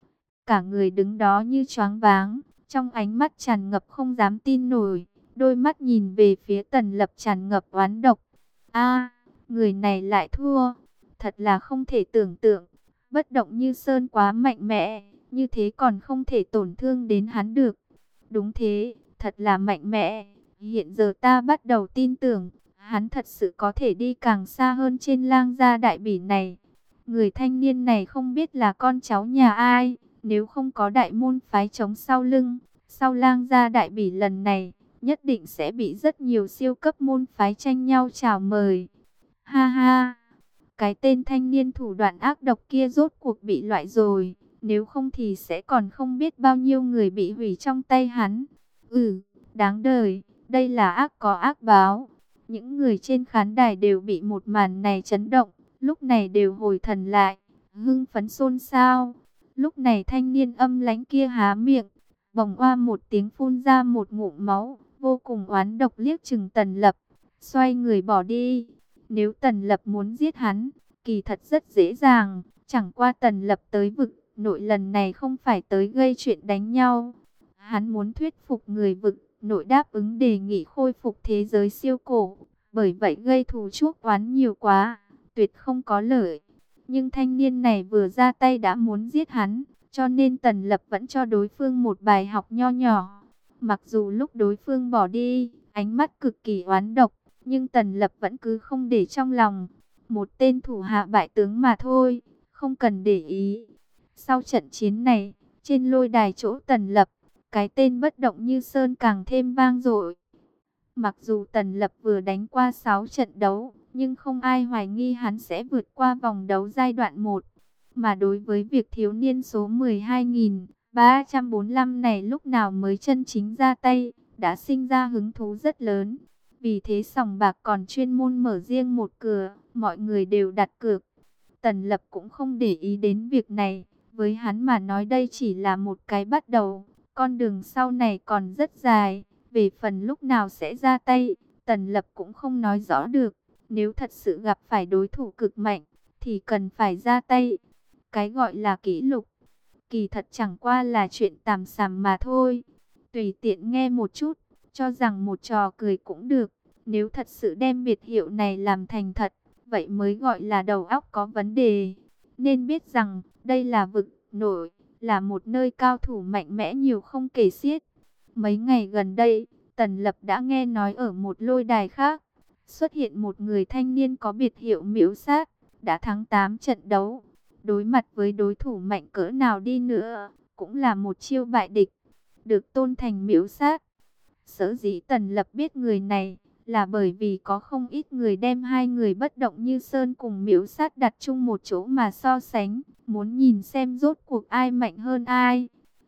S1: Cả người đứng đó như choáng váng, trong ánh mắt tràn ngập không dám tin nổi, đôi mắt nhìn về phía Tần Lập tràn ngập oán độc. A, người này lại thua, thật là không thể tưởng tượng. Bất động như sơn quá mạnh mẽ, như thế còn không thể tổn thương đến hắn được. Đúng thế, thật là mạnh mẽ. Hiện giờ ta bắt đầu tin tưởng, hắn thật sự có thể đi càng xa hơn trên Lang Gia Đại Bỉ này. Người thanh niên này không biết là con cháu nhà ai, nếu không có đại môn phái chống sau lưng, sau Lang Gia Đại Bỉ lần này, nhất định sẽ bị rất nhiều siêu cấp môn phái tranh nhau chào mời. Ha ha! Cái tên thanh niên thủ đoạn ác độc kia rốt cuộc bị loại rồi, nếu không thì sẽ còn không biết bao nhiêu người bị hủy trong tay hắn. Ừ, đáng đời, đây là ác có ác báo. Những người trên khán đài đều bị một màn này chấn động, lúc này đều hồi thần lại, hưng phấn xôn xao. Lúc này thanh niên âm lãnh kia há miệng, bồng oa một tiếng phun ra một ngụm máu, vô cùng oán độc liếc chừng Tần Lập, xoay người bỏ đi. Nếu Tần Lập muốn giết hắn, kỳ thật rất dễ dàng, chẳng qua Tần Lập tới vực nội lần này không phải tới gây chuyện đánh nhau. Hắn muốn thuyết phục người vực nội đáp ứng đề nghị khôi phục thế giới siêu cổ, bởi vậy gây thù chuốc oán nhiều quá, tuyệt không có lợi. Nhưng thanh niên này vừa ra tay đã muốn giết hắn, cho nên Tần Lập vẫn cho đối phương một bài học nho nhỏ. Mặc dù lúc đối phương bỏ đi, ánh mắt cực kỳ oán độc, nhưng Tần Lập vẫn cứ không để trong lòng. Một tên thủ hạ bại tướng mà thôi, không cần để ý. Sau trận chiến này, trên lôi đài chỗ Tần Lập, cái tên bất động như sơn càng thêm vang dội. Mặc dù Tần Lập vừa đánh qua sáu trận đấu, nhưng không ai hoài nghi hắn sẽ vượt qua vòng đấu giai đoạn một. Mà đối với việc thiếu niên số mười hai nghìn ba trăm bốn mươi lăm này lúc nào mới chân chính ra tay, đã sinh ra hứng thú rất lớn. Vì thế sòng bạc còn chuyên môn mở riêng một cửa, mọi người đều đặt cược. Tần Lập cũng không để ý đến việc này, với hắn mà nói đây chỉ là một cái bắt đầu, con đường sau này còn rất dài. Về phần lúc nào sẽ ra tay, Tần Lập cũng không nói rõ được. Nếu thật sự gặp phải đối thủ cực mạnh, thì cần phải ra tay. Cái gọi là kỷ lục, kỳ thật chẳng qua là chuyện tàm xàm mà thôi. Tùy tiện nghe một chút, cho rằng một trò cười cũng được. Nếu thật sự đem biệt hiệu này làm thành thật, vậy mới gọi là đầu óc có vấn đề. Nên biết rằng, đây là vực nội, là một nơi cao thủ mạnh mẽ nhiều không kể xiết. Mấy ngày gần đây, Tần Lập đã nghe nói ở một lôi đài khác, xuất hiện một người thanh niên có biệt hiệu Miễu Sát, đã thắng tám trận đấu. Đối mặt với đối thủ mạnh cỡ nào đi nữa, cũng là một chiêu bại địch, được tôn thành Miễu Sát. Sở dĩ Tần Lập biết người này, là bởi vì có không ít người đem hai người bất động như sơn cùng Miễu Sát đặt chung một chỗ mà so sánh, muốn nhìn xem rốt cuộc ai mạnh hơn ai.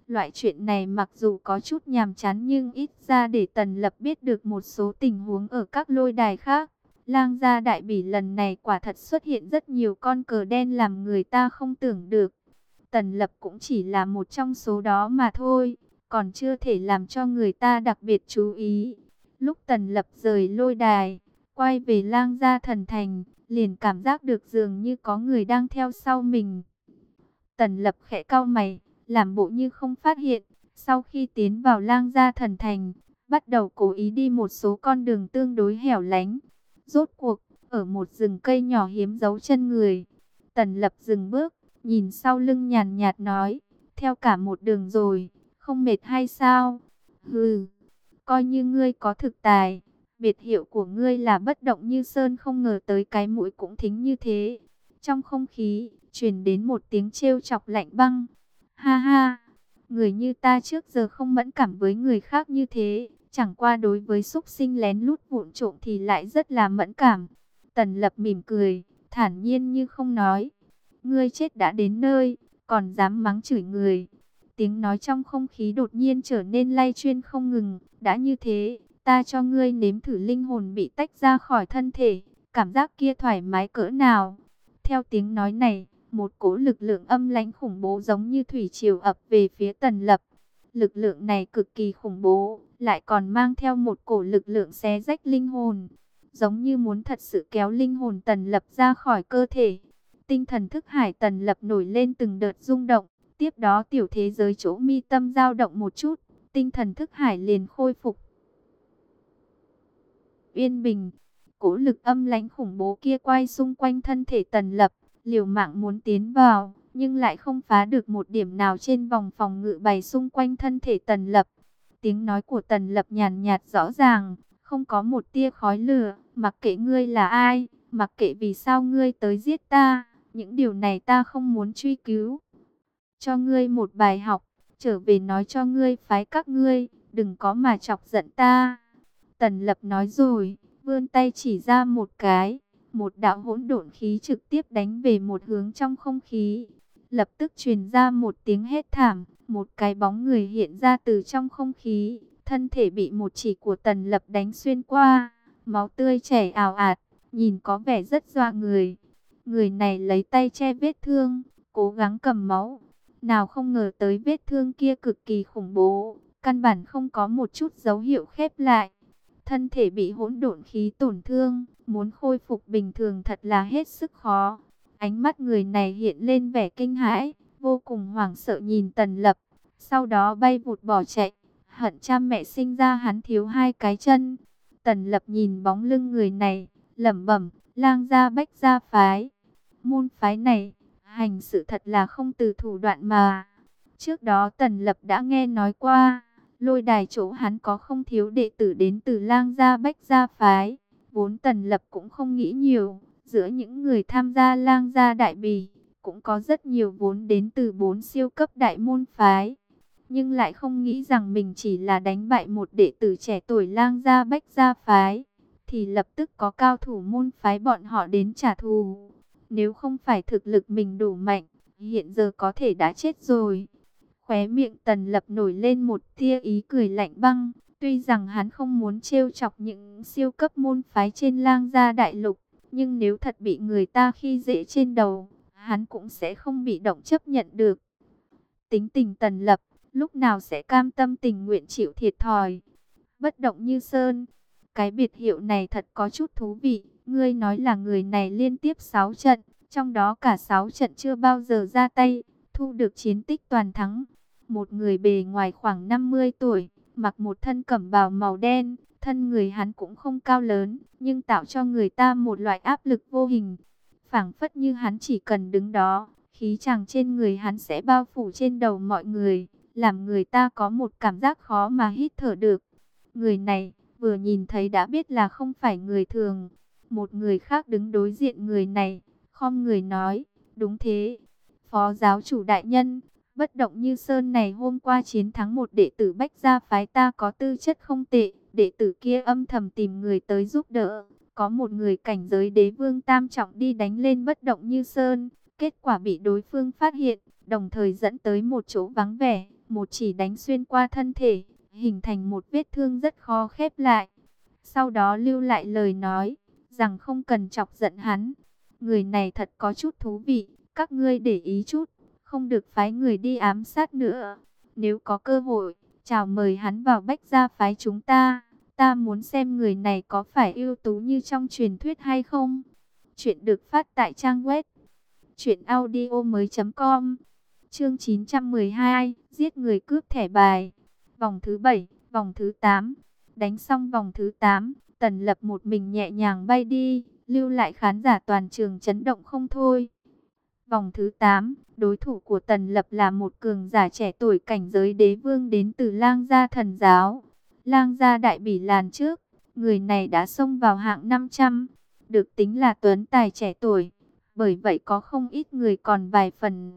S1: Loại chuyện này mặc dù có chút nhàm chán nhưng ít ra để Tần Lập biết được một số tình huống ở các lôi đài khác. Lang gia đại bỉ lần này quả thật xuất hiện rất nhiều con cờ đen làm người ta không tưởng được. Tần Lập cũng chỉ là một trong số đó mà thôi, còn chưa thể làm cho người ta đặc biệt chú ý. Lúc Tần Lập rời lôi đài, quay về Lang gia thần thành, liền cảm giác được dường như có người đang theo sau mình. Tần Lập khẽ cau mày, làm bộ như không phát hiện. Sau khi tiến vào Lang gia thần thành, bắt đầu cố ý đi một số con đường tương đối hẻo lánh. Rốt cuộc, ở một rừng cây nhỏ hiếm giấu chân người. Tần Lập dừng bước, nhìn sau lưng nhàn nhạt nói, theo cả một đường rồi, không mệt hay sao? Hừ, coi như ngươi có thực tài, biệt hiệu của ngươi là bất động như sơn, không ngờ tới cái mũi cũng thính như thế. Trong không khí, truyền đến một tiếng trêu chọc lạnh băng. Ha ha, người như ta trước giờ không mẫn cảm với người khác như thế, chẳng qua đối với xúc sinh lén lút vụn trộm thì lại rất là mẫn cảm. Tần Lập mỉm cười, thản nhiên như không nói. Ngươi chết đã đến nơi, còn dám mắng chửi người. Tiếng nói trong không khí đột nhiên trở nên lay chuyên không ngừng. Đã như thế, ta cho ngươi nếm thử linh hồn bị tách ra khỏi thân thể. Cảm giác kia thoải mái cỡ nào? Theo tiếng nói này, một cỗ lực lượng âm lãnh khủng bố giống như thủy triều ập về phía Tần Lập. Lực lượng này cực kỳ khủng bố, lại còn mang theo một cổ lực lượng xé rách linh hồn. Giống như muốn thật sự kéo linh hồn Tần Lập ra khỏi cơ thể. Tinh thần thức hải Tần Lập nổi lên từng đợt rung động. Tiếp đó tiểu thế giới chỗ mi tâm dao động một chút. Tinh thần thức hải liền khôi phục yên bình. Cỗ lực âm lãnh khủng bố kia quay xung quanh thân thể Tần Lập, liều mạng muốn tiến vào, nhưng lại không phá được một điểm nào trên vòng phòng ngự bày xung quanh thân thể Tần Lập. Tiếng nói của Tần Lập nhàn nhạt rõ ràng, không có một tia khói lửa. Mặc kệ ngươi là ai, mặc kệ vì sao ngươi tới giết ta, những điều này ta không muốn truy cứu. Cho ngươi một bài học, trở về nói cho ngươi phái các ngươi, đừng có mà chọc giận ta. Tần Lập nói rồi, vươn tay chỉ ra một cái, một đạo hỗn độn khí trực tiếp đánh về một hướng trong không khí. Lập tức truyền ra một tiếng hét thảm, một cái bóng người hiện ra từ trong không khí, thân thể bị một chỉ của Tần Lập đánh xuyên qua, máu tươi chảy ào ạt, nhìn có vẻ rất dọa người. Người này lấy tay che vết thương, cố gắng cầm máu. Nào không ngờ tới vết thương kia cực kỳ khủng bố, căn bản không có một chút dấu hiệu khép lại. Thân thể bị hỗn độn khí tổn thương, muốn khôi phục bình thường thật là hết sức khó. Ánh mắt người này hiện lên vẻ kinh hãi, vô cùng hoảng sợ nhìn Tần Lập, sau đó bay vụt bỏ chạy, hận cha mẹ sinh ra hắn thiếu hai cái chân. Tần Lập nhìn bóng lưng người này, lẩm bẩm, Lang gia Bách gia phái. Môn phái này, hành sự thật là không từ thủ đoạn mà. Trước đó Tần Lập đã nghe nói qua, lôi đài chỗ hắn có không thiếu đệ tử đến từ Lang gia Bách gia phái. Vốn Tần Lập cũng không nghĩ nhiều, giữa những người tham gia Lang gia đại bỉ, cũng có rất nhiều vốn đến từ bốn siêu cấp đại môn phái. Nhưng lại không nghĩ rằng mình chỉ là đánh bại một đệ tử trẻ tuổi Lang gia Bách gia phái, thì lập tức có cao thủ môn phái bọn họ đến trả thù. Nếu không phải thực lực mình đủ mạnh, hiện giờ có thể đã chết rồi. Khóe miệng Tần Lập nổi lên một tia ý cười lạnh băng. Tuy rằng hắn không muốn trêu chọc những siêu cấp môn phái trên Lang gia đại lục, nhưng nếu thật bị người ta khi dễ trên đầu, hắn cũng sẽ không bị động chấp nhận được. Tính tình Tần Lập, lúc nào sẽ cam tâm tình nguyện chịu thiệt thòi. Bất động như sơn. Cái biệt hiệu này thật có chút thú vị. Ngươi nói là người này liên tiếp sáu trận, trong đó cả sáu trận chưa bao giờ ra tay, thu được chiến tích toàn thắng. Một người bề ngoài khoảng năm mươi tuổi, mặc một thân cẩm bào màu đen, thân người hắn cũng không cao lớn, nhưng tạo cho người ta một loại áp lực vô hình. Phảng phất như hắn chỉ cần đứng đó, khí chàng trên người hắn sẽ bao phủ trên đầu mọi người, làm người ta có một cảm giác khó mà hít thở được. Người này, vừa nhìn thấy đã biết là không phải người thường. Một người khác đứng đối diện người này, khom người nói, đúng thế, Phó giáo chủ đại nhân, bất động như sơn này hôm qua chiến thắng một đệ tử Bách gia phái ta có tư chất không tệ, đệ tử kia âm thầm tìm người tới giúp đỡ. Có một người cảnh giới đế vương tam trọng đi đánh lên bất động như sơn, kết quả bị đối phương phát hiện, đồng thời dẫn tới một chỗ vắng vẻ, một chỉ đánh xuyên qua thân thể, hình thành một vết thương rất khó khép lại. Sau đó lưu lại lời nói, rằng không cần chọc giận hắn. Người này thật có chút thú vị, các ngươi để ý chút, không được phái người đi ám sát nữa. Nếu có cơ hội, chào mời hắn vào Bách Gia phái chúng ta. Ta muốn xem người này có phải ưu tú như trong truyền thuyết hay không. Chuyện được phát tại trang web truyện audio mới chấm com. Chương chín trăm mười hai, giết người cướp thẻ bài. Vòng thứ bảy, vòng thứ tám. Đánh xong vòng thứ tám, Tần Lập một mình nhẹ nhàng bay đi, lưu lại khán giả toàn trường chấn động không thôi. Vòng thứ tám, đối thủ của Tần Lập là một cường giả trẻ tuổi cảnh giới đế vương đến từ Lang Gia Thần Giáo. Lang Gia đại bỉ làn trước, người này đã xông vào hạng năm trăm, được tính là tuấn tài trẻ tuổi. Bởi vậy có không ít người còn vài phần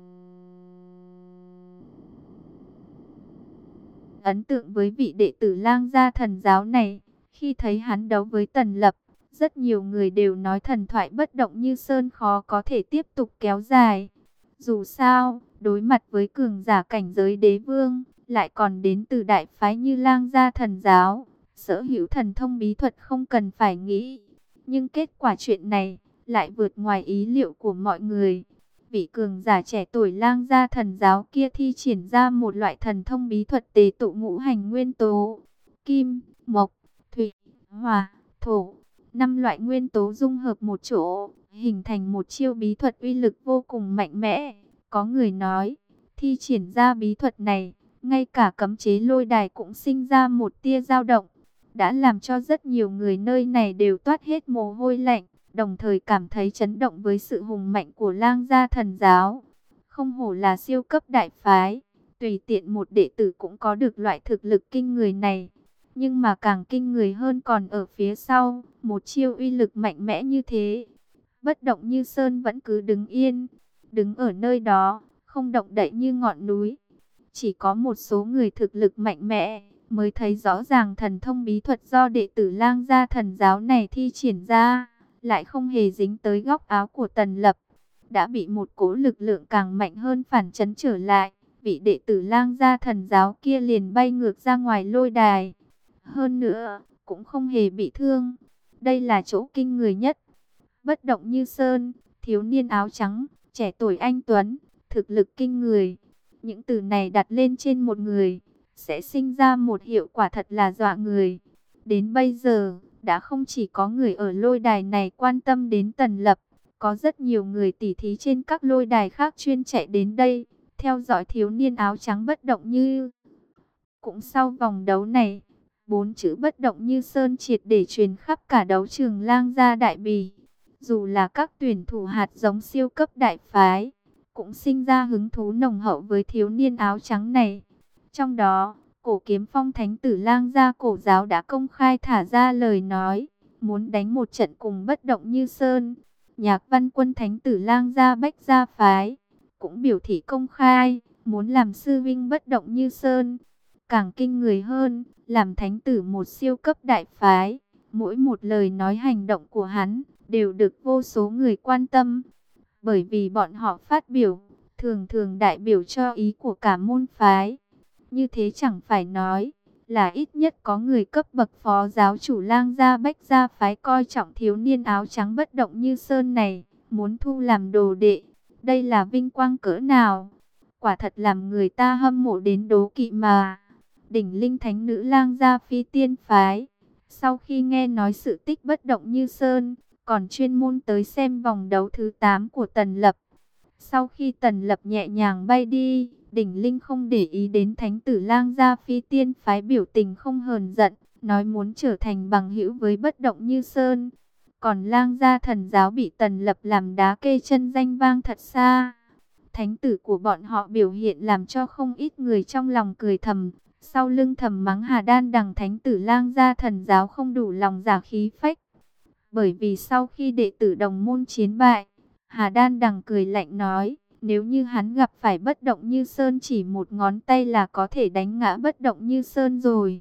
S1: ấn tượng với vị đệ tử Lang Gia Thần Giáo này. Khi thấy hắn đấu với Tần Lập, rất nhiều người đều nói thần thoại bất động như sơn khó có thể tiếp tục kéo dài. Dù sao, đối mặt với cường giả cảnh giới đế vương, lại còn đến từ đại phái như Lang Gia Thần Giáo, sở hữu thần thông bí thuật không cần phải nghĩ. Nhưng kết quả chuyện này lại vượt ngoài ý liệu của mọi người. Vị cường giả trẻ tuổi Lang Gia Thần Giáo kia thi triển ra một loại thần thông bí thuật tề tụ ngũ hành nguyên tố, kim, mộc, thủy, hỏa, thổ, năm loại nguyên tố dung hợp một chỗ, hình thành một chiêu bí thuật uy lực vô cùng mạnh mẽ. Có người nói, thi triển ra bí thuật này, ngay cả cấm chế lôi đài cũng sinh ra một tia dao động, đã làm cho rất nhiều người nơi này đều toát hết mồ hôi lạnh, đồng thời cảm thấy chấn động với sự hùng mạnh của Lang Gia Thần Giáo. Không hổ là siêu cấp đại phái, tùy tiện một đệ tử cũng có được loại thực lực kinh người này. Nhưng mà càng kinh người hơn còn ở phía sau, một chiêu uy lực mạnh mẽ như thế. Bất động như sơn vẫn cứ đứng yên, đứng ở nơi đó, không động đậy như ngọn núi. Chỉ có một số người thực lực mạnh mẽ mới thấy rõ ràng thần thông bí thuật do đệ tử Lang Gia Thần Giáo này thi triển ra, lại không hề dính tới góc áo của Tần Lập, đã bị một cỗ lực lượng càng mạnh hơn phản chấn trở lại. Vị đệ tử Lang Gia Thần Giáo kia liền bay ngược ra ngoài lôi đài. Hơn nữa, cũng không hề bị thương. Đây là chỗ kinh người nhất. Bất động như sơn, thiếu niên áo trắng, trẻ tuổi anh tuấn, thực lực kinh người. Những từ này đặt lên trên một người, sẽ sinh ra một hiệu quả thật là dọa người. Đến bây giờ, đã không chỉ có người ở lôi đài này quan tâm đến Tần Lập, có rất nhiều người tỉ thí trên các lôi đài khác chuyên chạy đến đây, theo dõi thiếu niên áo trắng bất động như. Cũng sau vòng đấu này, bốn chữ bất động như sơn triệt để truyền khắp cả đấu trường Lang Gia đại bỉ. Dù là các tuyển thủ hạt giống siêu cấp đại phái, cũng sinh ra hứng thú nồng hậu với thiếu niên áo trắng này. Trong đó, Cổ Kiếm Phong thánh tử Lang Gia Cổ Giáo đã công khai thả ra lời nói, muốn đánh một trận cùng bất động như sơn. Nhạc Văn Quân thánh tử Lang Gia Bách Gia phái cũng biểu thị công khai, muốn làm sư vinh bất động như sơn. Càng kinh người hơn, làm thánh tử một siêu cấp đại phái, mỗi một lời nói hành động của hắn đều được vô số người quan tâm. Bởi vì bọn họ phát biểu, thường thường đại biểu cho ý của cả môn phái. Như thế chẳng phải nói, là ít nhất có người cấp bậc phó giáo chủ Lang Gia Bách Gia phái coi trọng thiếu niên áo trắng bất động như sơn này, muốn thu làm đồ đệ. Đây là vinh quang cỡ nào? Quả thật làm người ta hâm mộ đến đố kỵ mà. Đỉnh linh thánh nữ Lang Gia Phi Tiên phái, sau khi nghe nói sự tích bất động như sơn, còn chuyên môn tới xem vòng đấu thứ tám của Tần Lập. Sau khi Tần Lập nhẹ nhàng bay đi, Đỉnh Linh không để ý đến thánh tử Lang Gia Phi Tiên phái biểu tình không hờn giận, nói muốn trở thành bằng hữu với bất động như sơn. Còn Lang Gia Thần Giáo bị Tần Lập làm đá kê chân danh vang thật xa. Thánh tử của bọn họ biểu hiện làm cho không ít người trong lòng cười thầm, sau lưng thầm mắng Hà Đan Đằng thánh tử Lang Gia Thần Giáo không đủ lòng giả khí phách. Bởi vì sau khi đệ tử đồng môn chiến bại, Hà Đan Đằng cười lạnh nói, nếu như hắn gặp phải bất động như sơn chỉ một ngón tay là có thể đánh ngã bất động như sơn rồi.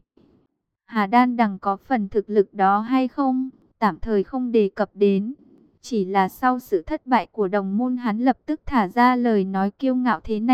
S1: Hà Đan Đằng có phần thực lực đó hay không, tạm thời không đề cập đến. Chỉ là sau sự thất bại của đồng môn hắn lập tức thả ra lời nói kiêu ngạo thế này,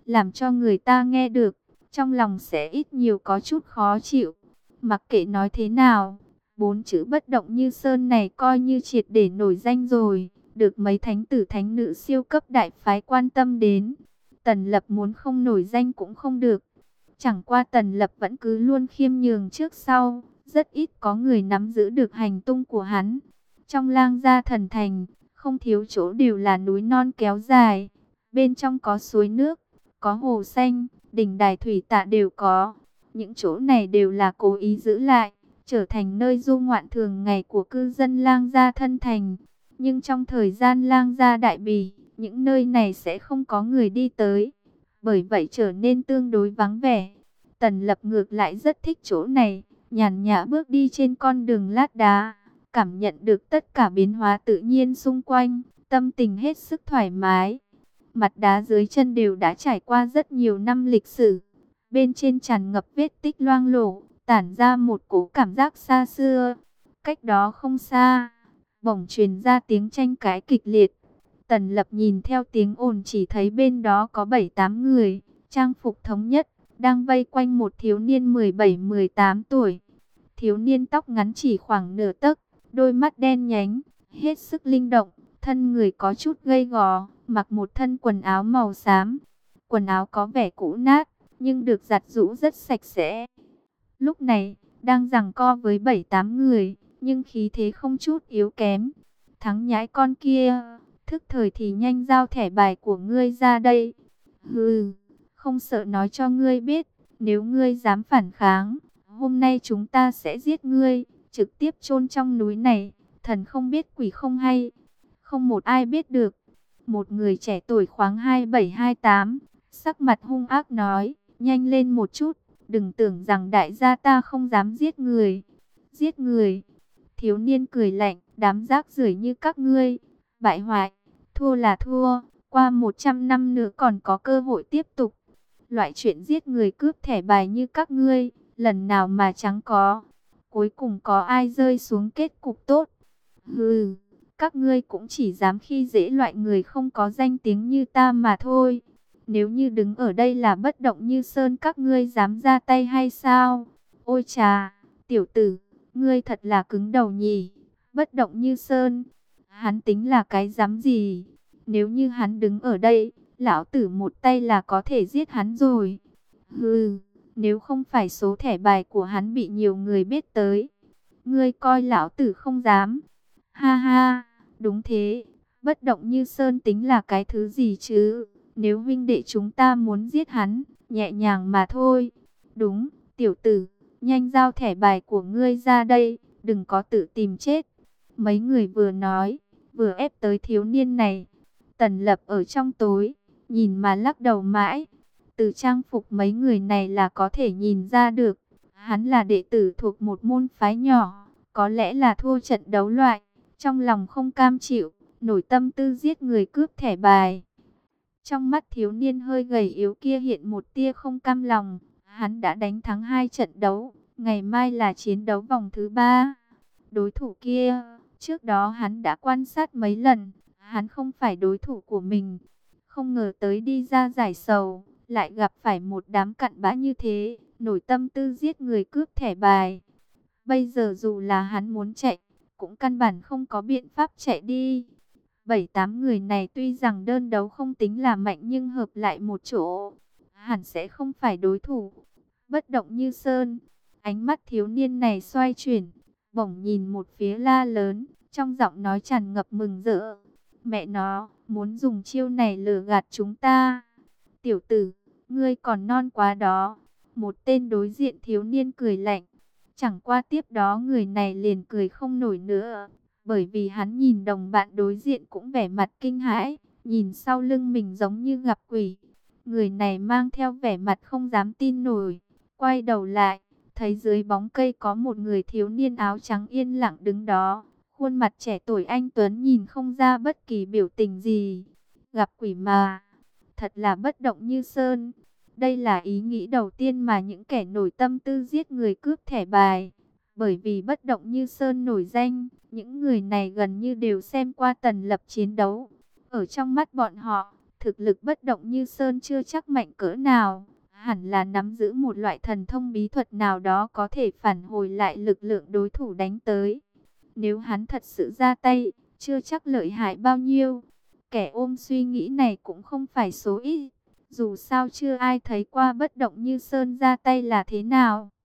S1: làm cho người ta nghe được, trong lòng sẽ ít nhiều có chút khó chịu. Mặc kệ nói thế nào, bốn chữ bất động như sơn này coi như triệt để nổi danh rồi, được mấy thánh tử thánh nữ siêu cấp đại phái quan tâm đến. Tần Lập muốn không nổi danh cũng không được. Chẳng qua Tần Lập vẫn cứ luôn khiêm nhường trước sau, rất ít có người nắm giữ được hành tung của hắn. Trong Lang Gia thần thành, không thiếu chỗ đều là núi non kéo dài, bên trong có suối nước, có hồ xanh, đỉnh đài thủy tạ đều có. Những chỗ này đều là cố ý giữ lại, trở thành nơi du ngoạn thường ngày của cư dân Lang Gia thân thành. Nhưng trong thời gian Lang Gia đại bỉ, những nơi này sẽ không có người đi tới, bởi vậy trở nên tương đối vắng vẻ. Tần Lập ngược lại rất thích chỗ này, nhàn nhã bước đi trên con đường lát đá, cảm nhận được tất cả biến hóa tự nhiên xung quanh, tâm tình hết sức thoải mái. Mặt đá dưới chân đều đã trải qua rất nhiều năm lịch sử, bên trên tràn ngập vết tích loang lổ, tản ra một cỗ cảm giác xa xưa. Cách đó không xa, bỗng truyền ra tiếng tranh cãi kịch liệt. Tần Lập nhìn theo tiếng ồn chỉ thấy bên đó có bảy tám người, trang phục thống nhất, đang vây quanh một thiếu niên mười bảy mười tám tuổi. Thiếu niên tóc ngắn chỉ khoảng nửa tấc, đôi mắt đen nhánh, hết sức linh động, thân người có chút gầy gò, mặc một thân quần áo màu xám. Quần áo có vẻ cũ nát, nhưng được giặt giũ rất sạch sẽ. Lúc này, đang giằng co với bảy tám người, nhưng khí thế không chút yếu kém. Thắng nhãi con kia, thức thời thì nhanh giao thẻ bài của ngươi ra đây. Hừ, không sợ nói cho ngươi biết, nếu ngươi dám phản kháng, hôm nay chúng ta sẽ giết ngươi, trực tiếp chôn trong núi này, thần không biết quỷ không hay. Không một ai biết được. Một người trẻ tuổi khoáng hai bảy hai tám, sắc mặt hung ác nói, nhanh lên một chút, đừng tưởng rằng đại gia ta không dám giết người. Giết người? Thiếu niên cười lạnh, đám rác rưởi như các ngươi, bại hoại, thua là thua, qua một trăm năm nữa còn có cơ hội tiếp tục. Loại chuyện giết người cướp thẻ bài như các ngươi, lần nào mà chẳng có. Cuối cùng có ai rơi xuống kết cục tốt? Hừ, các ngươi cũng chỉ dám khi dễ loại người không có danh tiếng như ta mà thôi. Nếu như đứng ở đây là bất động như sơn, các ngươi dám ra tay hay sao? Ôi chà, tiểu tử, ngươi thật là cứng đầu nhỉ. Bất động như sơn, hắn tính là cái dám gì? Nếu như hắn đứng ở đây, lão tử một tay là có thể giết hắn rồi. Hừ, nếu không phải số thẻ bài của hắn bị nhiều người biết tới, ngươi coi lão tử không dám. Ha ha, đúng thế, bất động như sơn tính là cái thứ gì chứ? Nếu huynh đệ chúng ta muốn giết hắn, nhẹ nhàng mà thôi. Đúng, tiểu tử, nhanh giao thẻ bài của ngươi ra đây, đừng có tự tìm chết. Mấy người vừa nói, vừa ép tới thiếu niên này. Tần Lập ở trong tối, nhìn mà lắc đầu mãi. Từ trang phục mấy người này là có thể nhìn ra được, hắn là đệ tử thuộc một môn phái nhỏ, có lẽ là thua trận đấu loại. Trong lòng không cam chịu, nổi tâm tư giết người cướp thẻ bài. Trong mắt thiếu niên hơi gầy yếu kia hiện một tia không cam lòng. Hắn đã đánh thắng hai trận đấu, ngày mai là chiến đấu vòng thứ ba. Đối thủ kia, trước đó hắn đã quan sát mấy lần, hắn không phải đối thủ của mình. Không ngờ tới đi ra giải sầu, lại gặp phải một đám cặn bã như thế, nổi tâm tư giết người cướp thẻ bài. Bây giờ dù là hắn muốn chạy, cũng căn bản không có biện pháp chạy đi. Bảy tám người này tuy rằng đơn đấu không tính là mạnh, nhưng hợp lại một chỗ, hẳn sẽ không phải đối thủ. Bất động như sơn, ánh mắt thiếu niên này xoay chuyển, bỗng nhìn một phía la lớn, trong giọng nói tràn ngập mừng rỡ. Mẹ nó, muốn dùng chiêu này lừa gạt chúng ta. Tiểu tử, ngươi còn non quá đó. Một tên đối diện thiếu niên cười lạnh. Chẳng qua tiếp đó người này liền cười không nổi nữa, bởi vì hắn nhìn đồng bạn đối diện cũng vẻ mặt kinh hãi, nhìn sau lưng mình giống như gặp quỷ. Người này mang theo vẻ mặt không dám tin nổi, quay đầu lại, thấy dưới bóng cây có một người thiếu niên áo trắng yên lặng đứng đó, khuôn mặt trẻ tuổi anh tuấn nhìn không ra bất kỳ biểu tình gì. Gặp quỷ mà, thật là bất động như sơn. Đây là ý nghĩ đầu tiên mà những kẻ nổi tâm tư giết người cướp thẻ bài. Bởi vì bất động như sơn nổi danh, những người này gần như đều xem qua Tần Lập chiến đấu. Ở trong mắt bọn họ, Thực lực bất động như sơn chưa chắc mạnh cỡ nào, hẳn là nắm giữ một loại thần thông bí thuật nào đó có thể phản hồi lại lực lượng đối thủ đánh tới. Nếu hắn thật sự ra tay, chưa chắc lợi hại bao nhiêu. Kẻ ôm suy nghĩ này cũng không phải số ít. Dù sao chưa ai thấy qua bất động như sơn ra tay là thế nào.